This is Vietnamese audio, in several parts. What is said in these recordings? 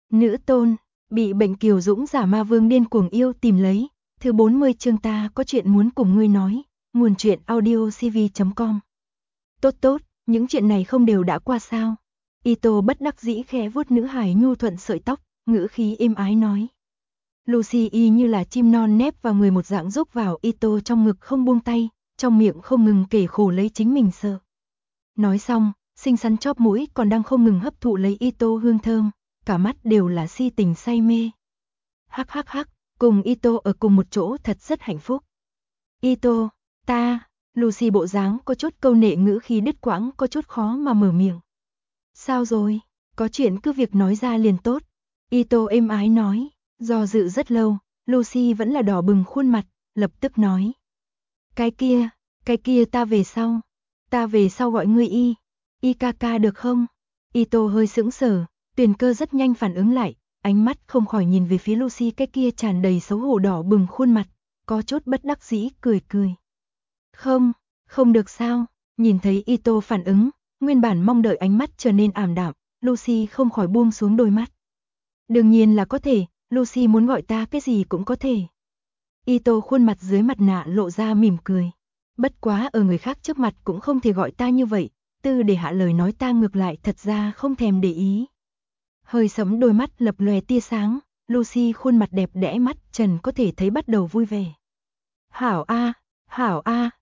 Nữ tôn, bị bệnh kiều dũng giả ma vương điên cuồng yêu tìm lấy. Thứ 40 chương ta có chuyện muốn cùng ngươi nói. Nguồn truyện audiocv.com. Tốt, những chuyện này không đều đã qua sao? Ito bất đắc dĩ khẽ vuốt nữ hài nhu thuận sợi tóc, ngữ khí êm ái nói. Lucy y như là chim non nép vào người một dạng rúc vào Ito trong ngực không buông tay, trong miệng không ngừng kể khổ lấy chính mình sợ. Nói xong, xinh xắn chóp mũi còn đang không ngừng hấp thụ lấy Ito hương thơm, cả mắt đều là si tình say mê. Hắc, cùng Ito ở cùng một chỗ thật rất hạnh phúc. Ito, ta, Lucy bộ dáng có chút câu nệ ngữ khí đứt quãng có chút khó mà mở miệng. Sao rồi, có chuyện cứ việc nói ra liền tốt. Ito êm ái nói, do dự rất lâu, Lucy vẫn là đỏ bừng khuôn mặt, lập tức nói. Cái kia ta về sau gọi ngươi Ikaka được không? Ito hơi sững sờ, Tuyền Cơ rất nhanh phản ứng lại, ánh mắt không khỏi nhìn về phía Lucy cái kia tràn đầy xấu hổ đỏ bừng khuôn mặt, có chút bất đắc dĩ cười. Không được sao? Nhìn thấy Ito phản ứng, nguyên bản mong đợi ánh mắt trở nên ảm đạm, Lucy không khỏi buông xuống đôi mắt. Đương nhiên là có thể, Lucy muốn gọi ta cái gì cũng có thể. Ito khuôn mặt dưới mặt nạ lộ ra mỉm cười. Bất quá ở người khác trước mặt cũng không thể gọi ta như vậy, để hạ lời nói ta ngược lại thật ra không thèm để ý. Hơi sẫm đôi mắt lập lòe tia sáng, Lucy khuôn mặt đẹp đẽ mắt trần có thể thấy bắt đầu vui vẻ. Hảo a,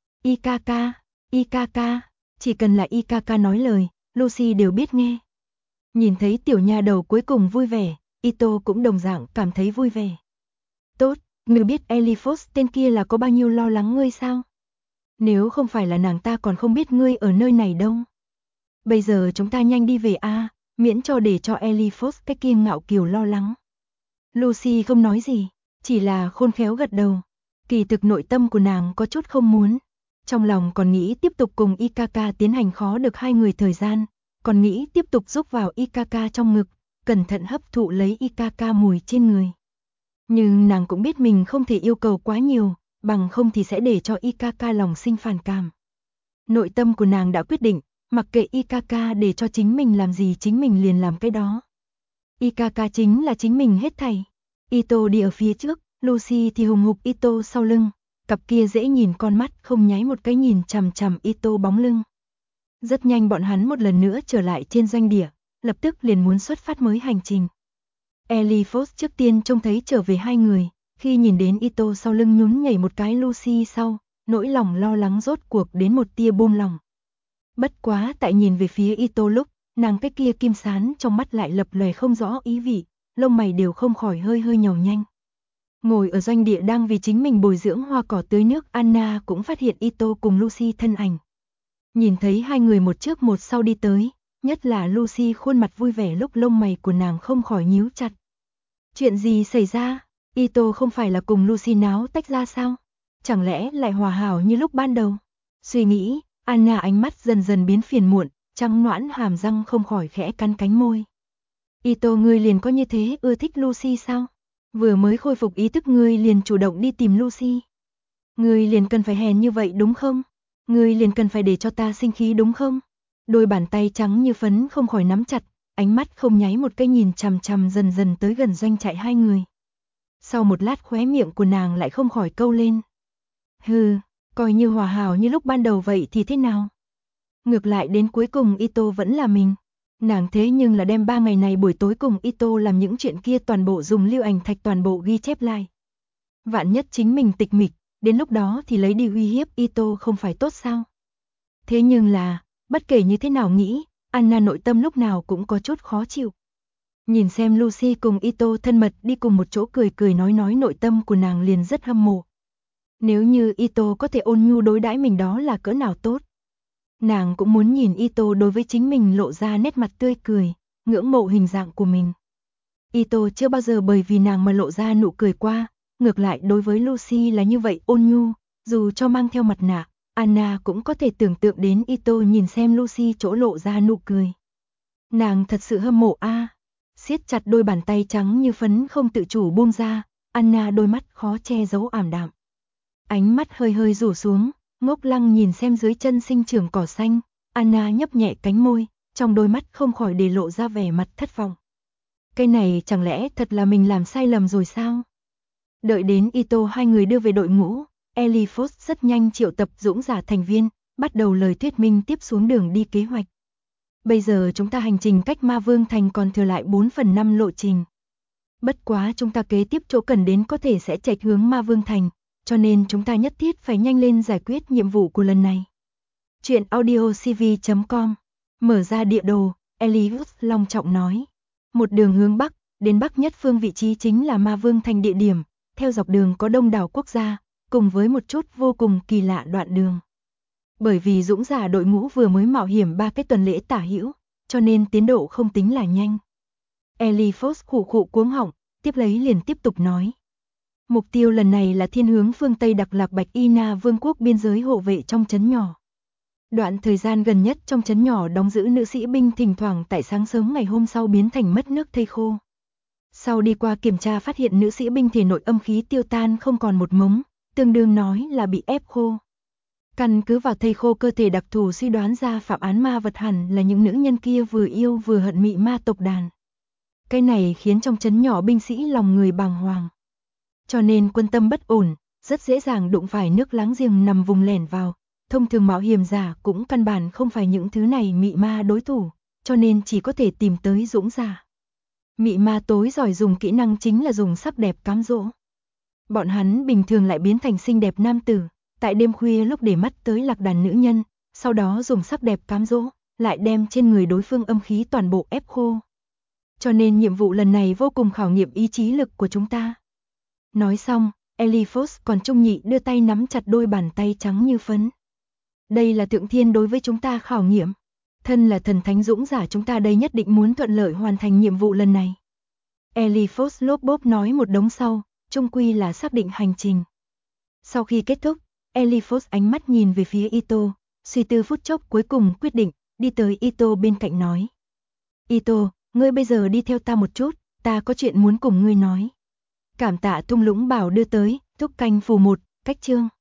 Ikaka, chỉ cần là Ikaka nói lời, Lucy đều biết nghe. Nhìn thấy tiểu nha đầu cuối cùng vui vẻ, Ito cũng đồng dạng cảm thấy vui vẻ. Tốt, ngươi biết Elifos tên kia là có bao nhiêu lo lắng ngươi sao? Nếu không phải là nàng ta còn không biết ngươi ở nơi này đâu. Bây giờ chúng ta nhanh đi về a, miễn cho để cho Elifos cái kia ngạo kiều lo lắng. Lucy không nói gì, chỉ là khôn khéo gật đầu. Kỳ thực nội tâm của nàng có chút không muốn. Trong lòng còn nghĩ tiếp tục cùng Ikaka tiến hành khó được hai người thời gian, còn nghĩ tiếp tục rúc vào Ikaka trong ngực, cẩn thận hấp thụ lấy Ikaka mùi trên người. Nhưng nàng cũng biết mình không thể yêu cầu quá nhiều, bằng không thì sẽ để cho Ikaka lòng sinh phản cảm. Nội tâm của nàng đã quyết định, mặc kệ Ikaka để cho chính mình làm gì chính mình liền làm cái đó. Ikaka chính là chính mình hết thảy. Ito đi ở phía trước, Lucy thì hùng hục Ito sau lưng, cặp kia dễ nhìn con mắt không nháy một cái nhìn chằm chằm Ito bóng lưng. Rất nhanh bọn hắn một lần nữa trở lại trên doanh địa, lập tức liền muốn xuất phát mới hành trình. Elifos trước tiên trông thấy trở về hai người, khi nhìn đến Ito sau lưng nhún nhảy một cái Lucy sau, nỗi lòng lo lắng rốt cuộc đến một tia buông lòng. Bất quá tại nhìn về phía Ito lúc, nàng cái kia kim sán trong mắt lại lập lòe không rõ ý vị, lông mày đều không khỏi hơi nhàu nhanh. Ngồi ở doanh địa đang vì chính mình bồi dưỡng hoa cỏ tưới nước, Anna cũng phát hiện Ito cùng Lucy thân ảnh. Nhìn thấy hai người một trước một sau đi tới, nhất là Lucy khuôn mặt vui vẻ lúc lông mày của nàng không khỏi nhíu chặt. Chuyện gì xảy ra? Ito không phải là cùng Lucy náo tách ra sao? Chẳng lẽ lại hòa hảo như lúc ban đầu? Suy nghĩ, Anna ánh mắt dần dần biến phiền muộn, trắng noãn hàm răng không khỏi khẽ cắn cánh môi. Ito, ngươi liền có như thế ưa thích Lucy sao? Vừa mới khôi phục ý thức ngươi liền chủ động đi tìm Lucy. Ngươi liền cần phải hèn như vậy đúng không? Ngươi liền cần phải để cho ta sinh khí đúng không? Đôi bàn tay trắng như phấn không khỏi nắm chặt, ánh mắt không nháy một cái nhìn chằm chằm dần dần tới gần doanh trại hai người. Sau một lát khóe miệng của nàng lại không khỏi câu lên. Hừ, coi như hòa hảo như lúc ban đầu vậy thì thế nào? Ngược lại đến cuối cùng Ito vẫn là mình. Nàng thế nhưng là đem 3 ngày này buổi tối cùng Ito làm những chuyện kia toàn bộ dùng lưu ảnh thạch toàn bộ ghi chép lại. Vạn nhất chính mình tịch mịch, đến lúc đó thì lấy đi uy hiếp Ito không phải tốt sao? Thế nhưng là, bất kể như thế nào nghĩ, Anna nội tâm lúc nào cũng có chút khó chịu. Nhìn xem Lucy cùng Ito thân mật đi cùng một chỗ cười nói nội tâm của nàng liền rất hâm mộ. Nếu như Ito có thể ôn nhu đối đãi mình đó là cỡ nào tốt. Nàng cũng muốn nhìn Ito đối với chính mình lộ ra nét mặt tươi cười, ngưỡng mộ hình dạng của mình. Ito chưa bao giờ bởi vì nàng mà lộ ra nụ cười qua, ngược lại đối với Lucy là như vậy ôn nhu, dù cho mang theo mặt nạ, Anna cũng có thể tưởng tượng đến Ito nhìn xem Lucy chỗ lộ ra nụ cười. Nàng thật sự hâm mộ a. Siết chặt đôi bàn tay trắng như phấn không tự chủ buông ra, Anna đôi mắt khó che giấu ảm đạm. Ánh mắt hơi rủ xuống, ngốc lăng nhìn xem dưới chân sinh trưởng cỏ xanh, Anna nhấp nhẹ cánh môi, trong đôi mắt không khỏi để lộ ra vẻ mặt thất vọng. Cái này chẳng lẽ thật là mình làm sai lầm rồi sao? Đợi đến Ito hai người đưa về đội ngũ, Eliphos rất nhanh triệu tập dũng giả thành viên, bắt đầu lời thuyết minh tiếp xuống đường đi kế hoạch. Bây giờ chúng ta hành trình cách Ma Vương Thành còn thừa lại 4/5 lộ trình. Bất quá chúng ta kế tiếp chỗ cần đến có thể sẽ chệch hướng Ma Vương Thành, cho nên chúng ta nhất thiết phải nhanh lên giải quyết nhiệm vụ của lần này. Chuyện audiocv.com. Mở ra địa đồ, Eliphos long trọng nói. Một đường hướng Bắc, đến Bắc nhất phương vị trí chính là Ma Vương Thành địa điểm, theo dọc đường có đông đảo quốc gia, cùng với một chút vô cùng kỳ lạ đoạn đường. Bởi vì dũng giả đội ngũ vừa mới mạo hiểm 3 cái tuần lễ tả hữu, cho nên tiến độ không tính là nhanh. Eliphos khụ khụ cuống họng, tiếp lấy liền tiếp tục nói. Mục tiêu lần này là thiên hướng phương Tây Đặc Lạc Bạch Y Na Vương quốc biên giới hộ vệ trong trấn nhỏ. Đoạn thời gian gần nhất trong trấn nhỏ đóng giữ nữ sĩ binh thỉnh thoảng tại sáng sớm ngày hôm sau biến thành mất nước thây khô. Sau đi qua kiểm tra phát hiện nữ sĩ binh thể nội âm khí tiêu tan không còn một mống, tương đương nói là bị ép khô. Căn cứ vào thây khô cơ thể đặc thù suy đoán ra phạm án ma vật hẳn là những nữ nhân kia vừa yêu vừa hận mị ma tộc đàn. Cái này khiến trong trấn nhỏ binh sĩ lòng người bàng hoàng. Cho nên quân tâm bất ổn, rất dễ dàng đụng phải nước láng giềng nằm vùng lẻn vào. Thông thường mạo hiểm giả cũng căn bản không phải những thứ này mị ma đối thủ, cho nên chỉ có thể tìm tới dũng giả. Mị ma tối giỏi dùng kỹ năng chính là dùng sắc đẹp cám dỗ. Bọn hắn bình thường lại biến thành xinh đẹp nam tử, tại đêm khuya lúc để mắt tới lạc đàn nữ nhân, sau đó dùng sắc đẹp cám dỗ, lại đem trên người đối phương âm khí toàn bộ ép khô. Cho nên nhiệm vụ lần này vô cùng khảo nghiệm ý chí lực của chúng ta. Nói xong, Eliphos còn trung nhị đưa tay nắm chặt đôi bàn tay trắng như phấn. Đây là thượng thiên đối với chúng ta khảo nghiệm. Thân là thần thánh dũng giả chúng ta đây nhất định muốn thuận lợi hoàn thành nhiệm vụ lần này. Eliphos lốp bốp nói một đống sau, chung quy là xác định hành trình. Sau khi kết thúc, Eliphos ánh mắt nhìn về phía Ito, suy tư phút chốc cuối cùng quyết định, đi tới Ito bên cạnh nói. Ito, ngươi bây giờ đi theo ta một chút, ta có chuyện muốn cùng ngươi nói. Cảm tạ thung lũng bảo đưa tới, thúc canh phù 1, cách chương.